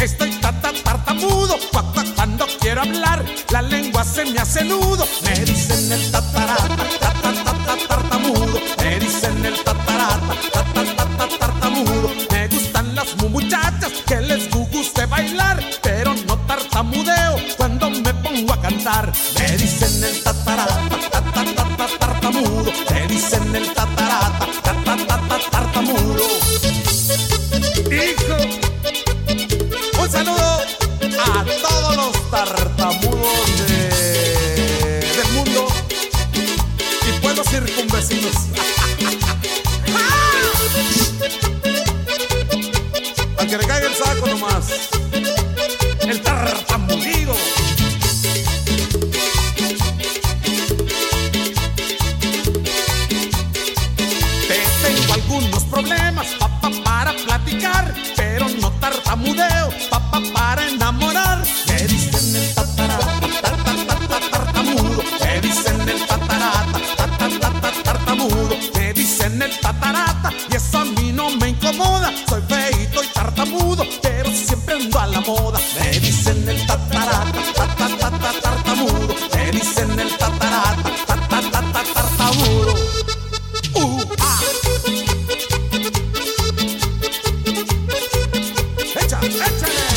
Estoy tartamudo cuando quiero hablar, la lengua se me hace nudo. Me dicen el tatarata, tartamudo. Me dicen el tatarata, tartamudo. Me gustan las muchachas que les guste bailar, pero no tartamudeo cuando me pongo a cantar. Me dicen el tatarata, tartamudo. Me dicen el tatarata, tartamudo. Hijo, un saludo a todos los tartamudos del mundo y pueblos circunvecinos. Al que le caiga el saco nomás, el tartamudido. Tengo algunos problemas, para platicar, pero no tartamudeo, para enamorar. Me dicen el tatarata, tartamudo. Me dicen el tatarata, tartamudo. Me dicen el tatarata y eso a mí no me incomoda. Soy feito y tartamudo, pero siempre ando a la moda. Me dicen el tatarata, tartamudo. Me dicen el tatarata, tartamudo. Échale.